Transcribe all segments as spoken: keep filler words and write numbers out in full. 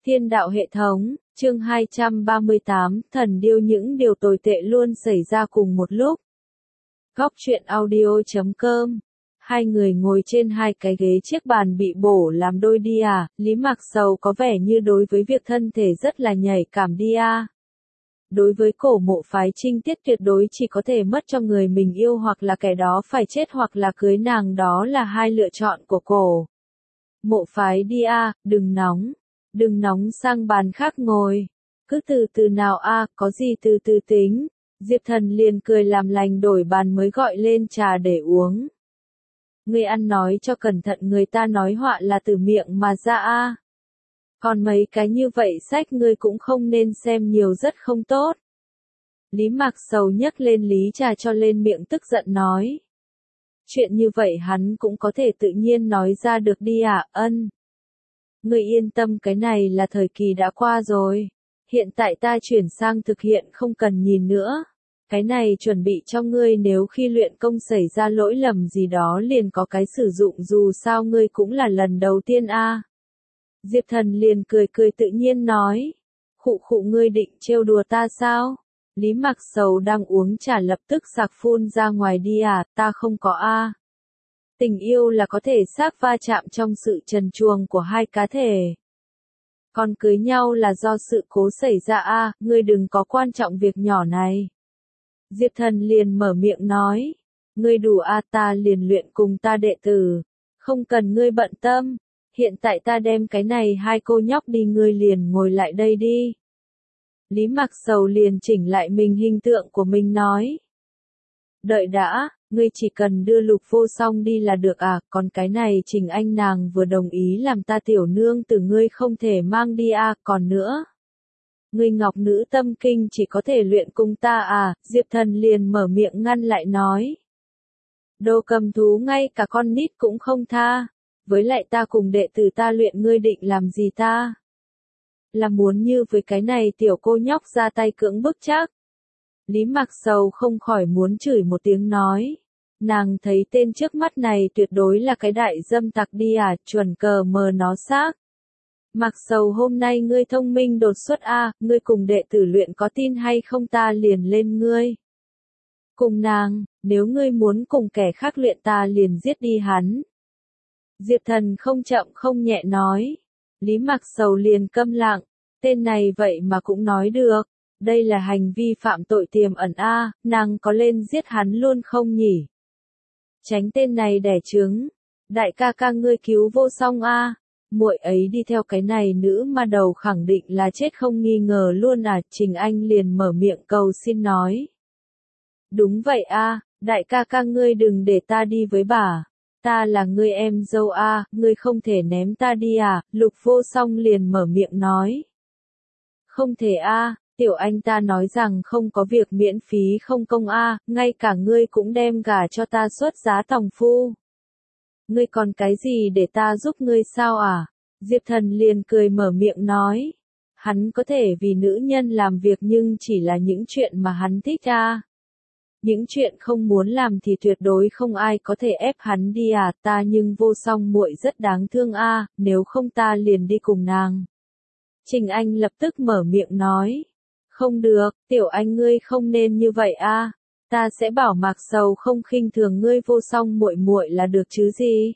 Thiên đạo hệ thống, chương hai trăm ba mươi tám, thần điêu những điều tồi tệ luôn xảy ra cùng một lúc. Góc truyện audio chấm com. Hai người ngồi trên hai cái ghế chiếc bàn bị bổ làm đôi đi à, Lý Mạc Sầu có vẻ như đối với việc thân thể rất là nhạy cảm đi à. Đối với cổ mộ phái trinh tiết tuyệt đối chỉ có thể mất cho người mình yêu hoặc là kẻ đó phải chết hoặc là cưới nàng, đó là hai lựa chọn của cổ mộ phái đi à, đừng nóng. Đừng nóng, sang bàn khác ngồi. Cứ từ từ nào a, có gì từ từ tính. Diệp Thần liền cười làm lành đổi bàn mới gọi lên trà để uống. Ngươi ăn nói cho cẩn thận, người ta nói họa là từ miệng mà ra a. Còn mấy cái như vậy sách ngươi cũng không nên xem nhiều, rất không tốt. Lý Mạc Sầu nhấc lên lý trà cho lên miệng tức giận nói. Chuyện như vậy hắn cũng có thể tự nhiên nói ra được đi à, ân. Ngươi yên tâm, cái này là thời kỳ đã qua rồi. Hiện tại ta chuyển sang thực hiện, không cần nhìn nữa. Cái này chuẩn bị cho ngươi nếu khi luyện công xảy ra lỗi lầm gì đó liền có cái sử dụng, dù sao ngươi cũng là lần đầu tiên a. À. Diệp Thần liền cười cười tự nhiên nói. Khụ khụ, ngươi định trêu đùa ta sao? Lý Mạc Sầu đang uống trà lập tức sặc phun ra ngoài đi à, ta không có a. À. Tình yêu là có thể xác va chạm trong sự trần truồng của hai cá thể. Còn cưới nhau là do sự cố xảy ra a, à, ngươi đừng có quan trọng việc nhỏ này. Diệp Thần liền mở miệng nói. Ngươi đủ a, à, ta liền luyện cùng ta đệ tử. Không cần ngươi bận tâm. Hiện tại ta đem cái này hai cô nhóc đi, ngươi liền ngồi lại đây đi. Lý Mạc Sầu liền chỉnh lại mình hình tượng của mình nói. Đợi đã. Ngươi chỉ cần đưa Lục Vô Song đi là được à, còn cái này Trình Anh nàng vừa đồng ý làm ta tiểu nương từ ngươi không thể mang đi à, còn nữa. Ngươi ngọc nữ tâm kinh chỉ có thể luyện cùng ta à, Diệp Thần liền mở miệng ngăn lại nói. Đồ cầm thú ngay cả con nít cũng không tha, với lại ta cùng đệ tử ta luyện, ngươi định làm gì ta? Là muốn như với cái này tiểu cô nhóc ra tay cưỡng bức chắc. Lý Mạc Sầu không khỏi muốn chửi một tiếng nói. Nàng thấy tên trước mắt này tuyệt đối là cái đại dâm tặc đi à, chuẩn cờ mờ nó xác. Mạc Sầu, hôm nay ngươi thông minh đột xuất a, à, ngươi cùng đệ tử luyện có tin hay không ta liền lên ngươi. Cùng nàng, nếu ngươi muốn cùng kẻ khác luyện ta liền giết đi hắn. Diệp Thần không chậm không nhẹ nói. Lý Mạc Sầu liền câm lặng, tên này vậy mà cũng nói được. Đây là hành vi phạm tội tiềm ẩn a, à, nàng có lên giết hắn luôn không nhỉ? Tránh tên này đẻ trứng. Đại ca ca, ngươi cứu Vô Song a. À. Muội ấy đi theo cái này nữ ma đầu khẳng định là chết không nghi ngờ luôn à, Trình Anh liền mở miệng cầu xin nói. Đúng vậy a, à, đại ca ca ngươi đừng để ta đi với bà. Ta là ngươi em dâu a, à, ngươi không thể ném ta đi à, Lục Vô Song liền mở miệng nói. Không thể a. À. Tiểu anh ta nói rằng không có việc miễn phí không công a, à, ngay cả ngươi cũng đem gả cho ta xuất giá tòng phu. Ngươi còn cái gì để ta giúp ngươi sao à? Diệp Thần liền cười mở miệng nói. Hắn có thể vì nữ nhân làm việc nhưng chỉ là những chuyện mà hắn thích a. À. Những chuyện không muốn làm thì tuyệt đối không ai có thể ép hắn đi à, ta nhưng Vô Song muội rất đáng thương a, à, nếu không ta liền đi cùng nàng. Trình Anh lập tức mở miệng nói. Không được, tiểu anh ngươi không nên như vậy a. À. Ta sẽ bảo Mạc Sầu không khinh thường ngươi Vô Song muội muội là được chứ gì.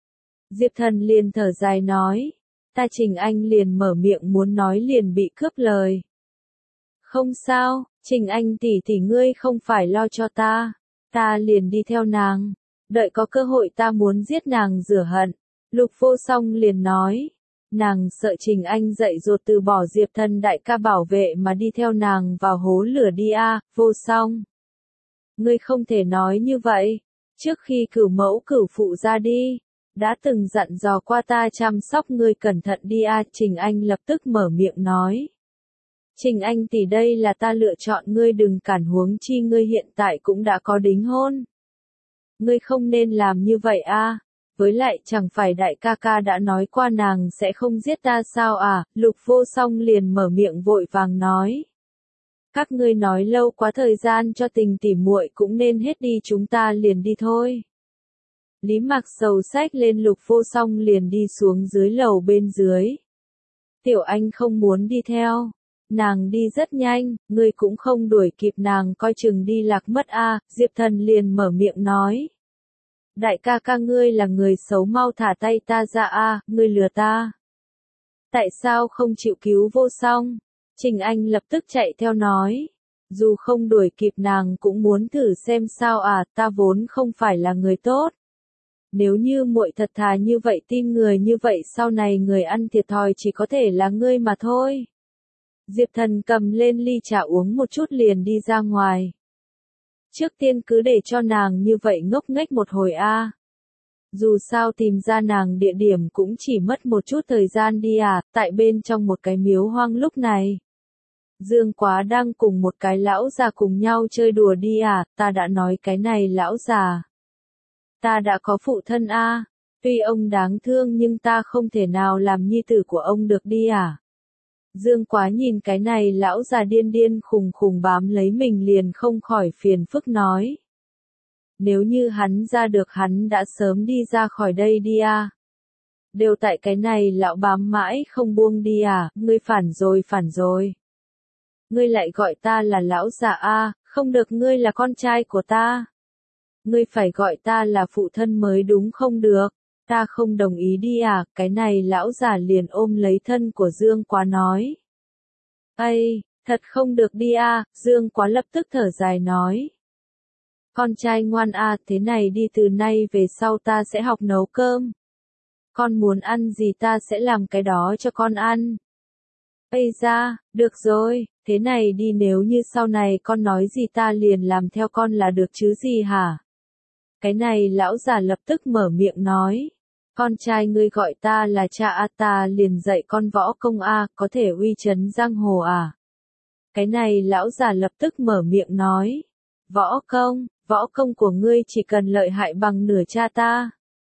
Diệp Thần liền thở dài nói. Ta Trình Anh liền mở miệng muốn nói liền bị cướp lời. Không sao, Trình Anh tỷ tỷ ngươi không phải lo cho ta. Ta liền đi theo nàng. Đợi có cơ hội ta muốn giết nàng rửa hận. Lục Vô Song liền nói. Nàng sợ Trình Anh dạy dột từ bỏ Diệp Thần đại ca bảo vệ mà đi theo nàng vào hố lửa đi a, à, Vô Song. Ngươi không thể nói như vậy. Trước khi cửu mẫu cửu phụ ra đi, đã từng dặn dò qua ta chăm sóc ngươi cẩn thận đi a, à, Trình Anh lập tức mở miệng nói. Trình Anh tỷ, đây là ta lựa chọn, ngươi đừng cản, huống chi ngươi hiện tại cũng đã có đính hôn. Ngươi không nên làm như vậy a. À. Với lại chẳng phải đại ca ca đã nói qua nàng sẽ không giết ta sao à, Lục Vô Song liền mở miệng vội vàng nói. Các ngươi nói lâu quá, thời gian cho tình tỉ muội cũng nên hết đi, chúng ta liền đi thôi. Lý Mạc Sầu xách lên Lục Vô Song liền đi xuống dưới lầu bên dưới. Tiểu Anh không muốn đi theo. Nàng đi rất nhanh, ngươi cũng không đuổi kịp nàng coi chừng đi lạc mất a. Diệp Thần liền mở miệng nói. Đại ca ca ngươi là người xấu mau thả tay ta ra a, ngươi lừa ta. Tại sao không chịu cứu vô song? Trình Anh lập tức chạy theo nói. Dù không đuổi kịp nàng cũng muốn thử xem sao à, ta vốn không phải là người tốt. Nếu như muội thật thà như vậy tin người như vậy sau này người ăn thiệt thòi chỉ có thể là ngươi mà thôi. Diệp Thần cầm lên ly trà uống một chút liền đi ra ngoài. Trước tiên cứ để cho nàng như vậy ngốc nghếch một hồi a. Dù sao tìm ra nàng địa điểm cũng chỉ mất một chút thời gian đi à, tại bên trong một cái miếu hoang lúc này. Dương Quá đang cùng một cái lão già cùng nhau chơi đùa đi à, ta đã nói cái này lão già. Ta đã có phụ thân a, tuy ông đáng thương nhưng ta không thể nào làm nhi tử của ông được đi à. Dương Quá nhìn cái này lão già điên điên khùng khùng bám lấy mình liền không khỏi phiền phức nói. Nếu như hắn ra được hắn đã sớm đi ra khỏi đây đi à. Đều tại cái này lão bám mãi không buông đi à, ngươi phản rồi phản rồi. Ngươi lại gọi ta là lão già a, không được ngươi là con trai của ta. Ngươi phải gọi ta là phụ thân mới đúng không được, ta không đồng ý đi à, cái này lão già liền ôm lấy thân của Dương Quá nói. Ây, thật không được đi à, Dương Quá lập tức thở dài nói. Con trai ngoan à, thế này đi từ nay về sau ta sẽ học nấu cơm. Con muốn ăn gì ta sẽ làm cái đó cho con ăn. Ây da, được rồi, thế này đi nếu như sau này con nói gì ta liền làm theo con là được chứ gì hả? Cái này lão già lập tức mở miệng nói. Con trai ngươi gọi ta là cha a, ta liền dạy con võ công a, có thể uy chấn giang hồ à? Cái này lão già lập tức mở miệng nói. Võ công, võ công của ngươi chỉ cần lợi hại bằng nửa cha ta.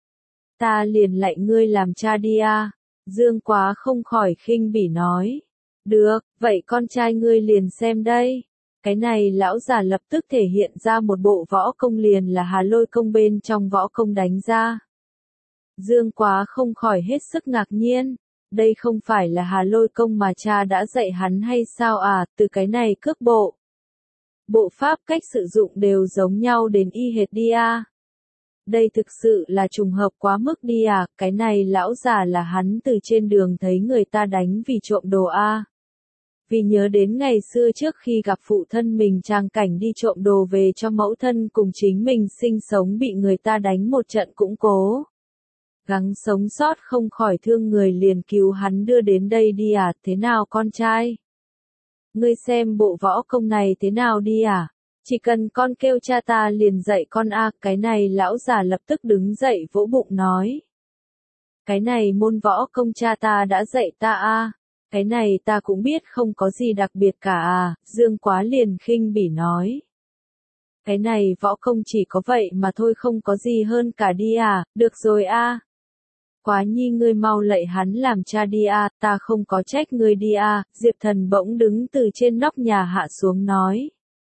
Ta liền lạy ngươi làm cha đi a. Dương Quá không khỏi khinh bỉ nói. Được, vậy con trai ngươi liền xem đây. Cái này lão già lập tức thể hiện ra một bộ võ công liền là Hà Lôi công bên trong võ công đánh ra. Dương Quá không khỏi hết sức ngạc nhiên. Đây không phải là Hà Lôi công mà cha đã dạy hắn hay sao à, từ cái này cước bộ. Bộ pháp cách sử dụng đều giống nhau đến y hệt đi à. Đây thực sự là trùng hợp quá mức đi à, cái này lão già là hắn từ trên đường thấy người ta đánh vì trộm đồ a. Vì nhớ đến ngày xưa trước khi gặp phụ thân mình trang cảnh đi trộm đồ về cho mẫu thân cùng chính mình sinh sống bị người ta đánh một trận cũng cố. Gắng sống sót không khỏi thương người liền cứu hắn đưa đến đây đi à, thế nào con trai? Ngươi xem bộ võ công này thế nào đi à? Chỉ cần con kêu cha ta liền dạy con a, cái này lão già lập tức đứng dậy vỗ bụng nói. Cái này môn võ công cha ta đã dạy ta a. Cái này ta cũng biết không có gì đặc biệt cả à, Dương Quá liền khinh bỉ nói. Cái này võ công chỉ có vậy mà thôi không có gì hơn cả đi à, được rồi a. Quá nhi ngươi mau lạy hắn làm cha đi a, ta không có trách ngươi đi a. Diệp Thần bỗng đứng từ trên nóc nhà hạ xuống nói.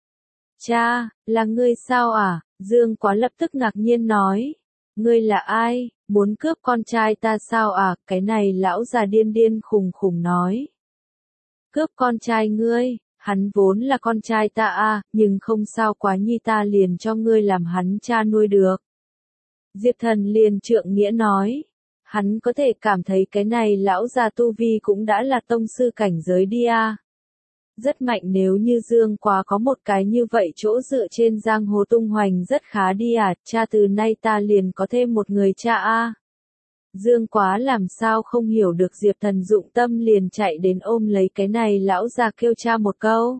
Cha, là ngươi sao à? Dương Quá lập tức ngạc nhiên nói. Ngươi là ai, muốn cướp con trai ta sao à? Cái này lão già điên điên khùng khùng nói. Cướp con trai ngươi, hắn vốn là con trai ta à, nhưng không sao Quá nhi ta liền cho ngươi làm hắn cha nuôi được. Diệp Thần liền trượng nghĩa nói. Hắn có thể cảm thấy cái này lão già tu vi cũng đã là tông sư cảnh giới đi à. Rất mạnh nếu như Dương Quá có một cái như vậy chỗ dựa trên giang hồ tung hoành rất khá đi à, cha từ nay ta liền có thêm một người cha a. Dương Quá làm sao không hiểu được Diệp Thần dụng tâm liền chạy đến ôm lấy cái này lão già kêu cha một câu.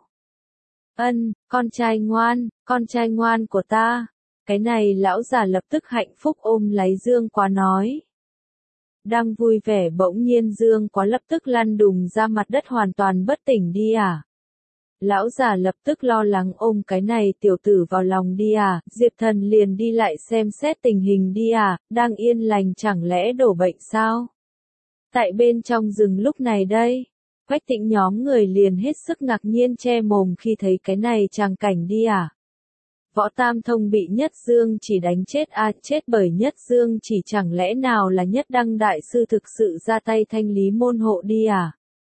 Ân, con trai ngoan, con trai ngoan của ta. Cái này lão già lập tức hạnh phúc ôm lấy Dương Quá nói. Đang vui vẻ bỗng nhiên Dương Quá lập tức lăn đùng ra mặt đất hoàn toàn bất tỉnh đi à. Lão già lập tức lo lắng ôm cái này tiểu tử vào lòng đi à, Diệp Thần liền đi lại xem xét tình hình đi à, đang yên lành chẳng lẽ đổ bệnh sao? Tại bên trong rừng lúc này đây, Quách Tĩnh nhóm người liền hết sức ngạc nhiên che mồm khi thấy cái này tràng cảnh đi à. Võ Tam Thông bị Nhất Dương chỉ đánh chết a, à, chết bởi Nhất Dương chỉ chẳng lẽ nào là Nhất Đăng đại sư thực sự ra tay thanh lý môn hộ đi à?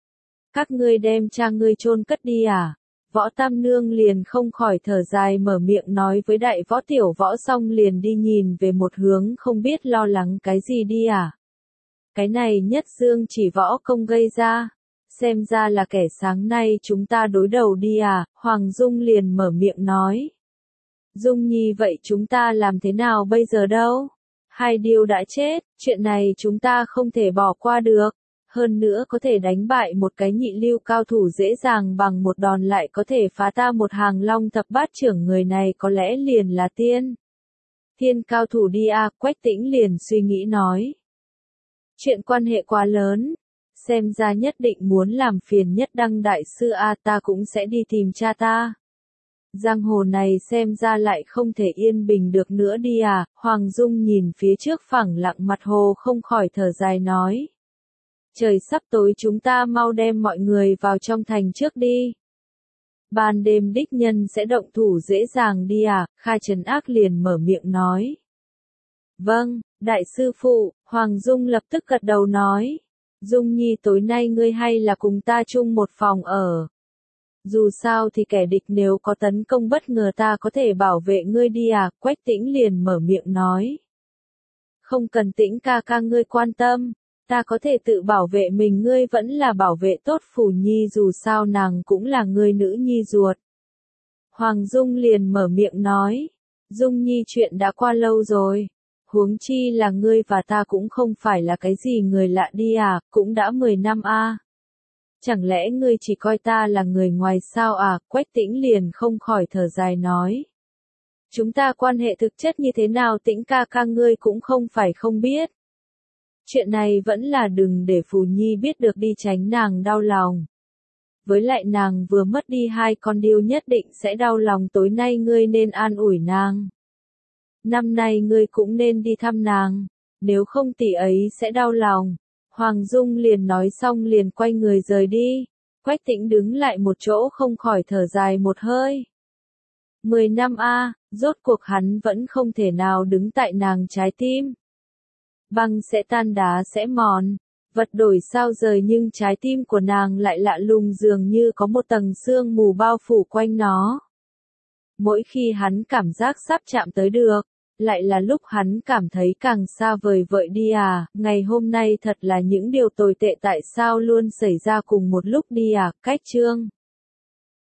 Các ngươi đem cha ngươi chôn cất đi à? Võ Tam Nương liền không khỏi thở dài mở miệng nói với đại võ tiểu võ, xong liền đi nhìn về một hướng, không biết lo lắng cái gì đi à? Cái này Nhất Dương chỉ võ công gây ra, xem ra là kẻ sáng nay chúng ta đối đầu đi à? Hoàng Dung liền mở miệng nói. Dung Nhi, vậy chúng ta làm thế nào bây giờ đâu? Hai Điêu đã chết, chuyện này chúng ta không thể bỏ qua được. Hơn nữa có thể đánh bại một cái nhị lưu cao thủ dễ dàng bằng một đòn, lại có thể phá ta một hàng long thập bát trưởng, người này có lẽ liền là tiên. Thiên cao thủ đi à? Quách Tĩnh liền suy nghĩ nói. Chuyện quan hệ quá lớn, xem ra nhất định muốn làm phiền Nhất Đăng đại sư a, ta cũng sẽ đi tìm cha ta. Giang hồ này xem ra lại không thể yên bình được nữa đi à? Hoàng Dung nhìn phía trước phẳng lặng mặt hồ không khỏi thở dài nói. Trời sắp tối, chúng ta mau đem mọi người vào trong thành trước đi. Ban đêm đích nhân sẽ động thủ dễ dàng đi à? Khai Trấn Ác liền mở miệng nói. Vâng, đại sư phụ, Hoàng Dung lập tức gật đầu nói. Dung Nhi, tối nay ngươi hay là cùng ta chung một phòng ở. Dù sao thì kẻ địch nếu có tấn công bất ngờ ta có thể bảo vệ ngươi đi à? Quách Tĩnh liền mở miệng nói. Không cần Tĩnh ca ca ngươi quan tâm, ta có thể tự bảo vệ mình, ngươi vẫn là bảo vệ tốt Phủ Nhi, dù sao nàng cũng là ngươi nữ nhi ruột. Hoàng Dung liền mở miệng nói. Dung Nhi, chuyện đã qua lâu rồi. Huống chi là ngươi và ta cũng không phải là cái gì người lạ đi à, cũng đã mười năm a. À. Chẳng lẽ ngươi chỉ coi ta là người ngoài sao à? Quách Tĩnh liền không khỏi thở dài nói. Chúng ta quan hệ thực chất như thế nào Tĩnh ca ca ngươi cũng không phải không biết. Chuyện này vẫn là đừng để Phù Nhi biết được đi, tránh nàng đau lòng. Với lại nàng vừa mất đi hai con điêu nhất định sẽ đau lòng, tối nay ngươi nên an ủi nàng. Năm nay ngươi cũng nên đi thăm nàng, nếu không tỷ ấy sẽ đau lòng. Hoàng Dung liền nói xong liền quay người rời đi. Quách Tĩnh đứng lại một chỗ không khỏi thở dài một hơi. Mười năm a, à, rốt cuộc hắn vẫn không thể nào đứng tại nàng trái tim. Băng sẽ tan đá sẽ mòn, vật đổi sao rời, nhưng trái tim của nàng lại lạ lùng, dường như có một tầng sương mù bao phủ quanh nó. Mỗi khi hắn cảm giác sắp chạm tới được, lại là lúc hắn cảm thấy càng xa vời vợi đi à? Ngày hôm nay thật là những điều tồi tệ tại sao luôn xảy ra cùng một lúc đi à? Cách chương